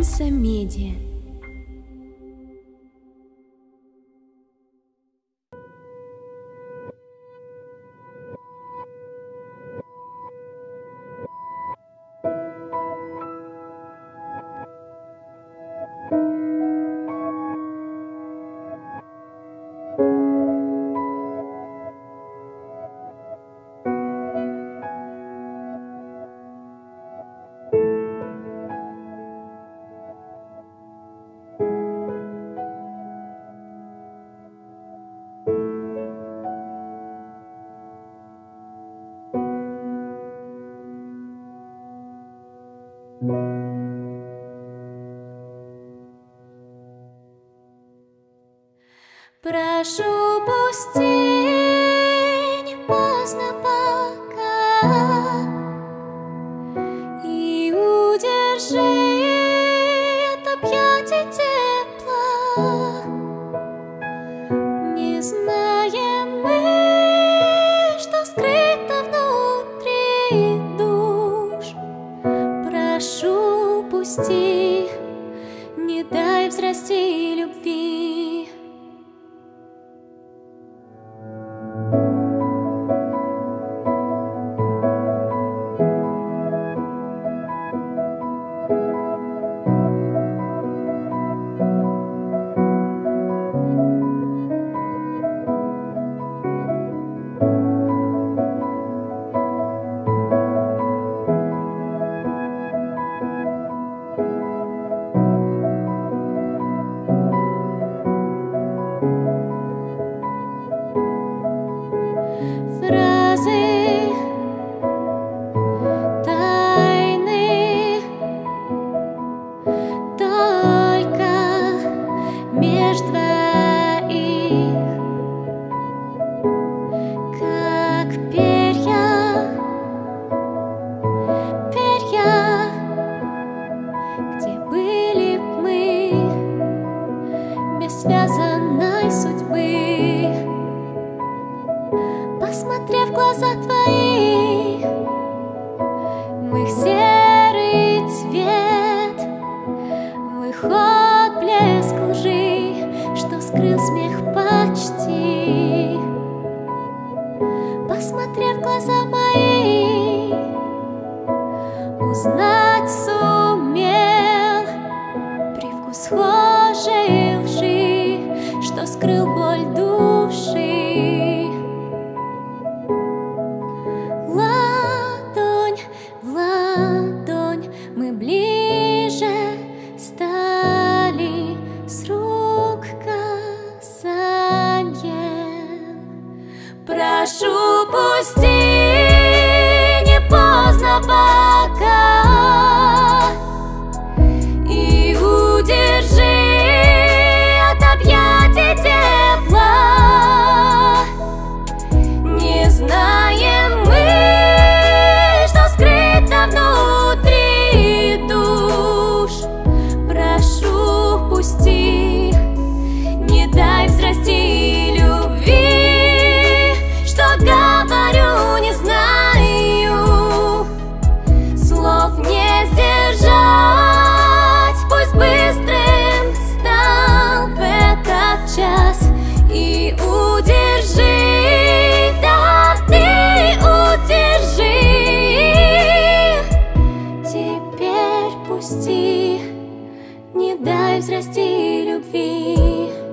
Альянса Медиа. Прошу, пусти, не поздно пока, и удержи от объятий тепла. Не знаем мы, что скрыто внутри душ. Прошу, пусти, не дай взрасти любви. Фразы тайны только между двоих, как перья, где были б мы без связанной судьбы. Посмотрев в глаза твои, в их серый цвет, в их отблеск лжи, что скрыл смех почти. Посмотрев в глаза мои, узнать сумел привкус схожей лжи, что скрыл боль души. Мы ближе стали с рук касанием. Прошу, пусти, не поздно пока, и удержи от объятий тепла. Не знаем мы, что скрыто внутри душ. Прошу, пусти, не дай взрасти любви. Что говорю, не знаю, слов не сдержать. Пусть быстрым стал в этот час, и удержи, да ты удержи. Теперь пусти, не дай взрасти любви.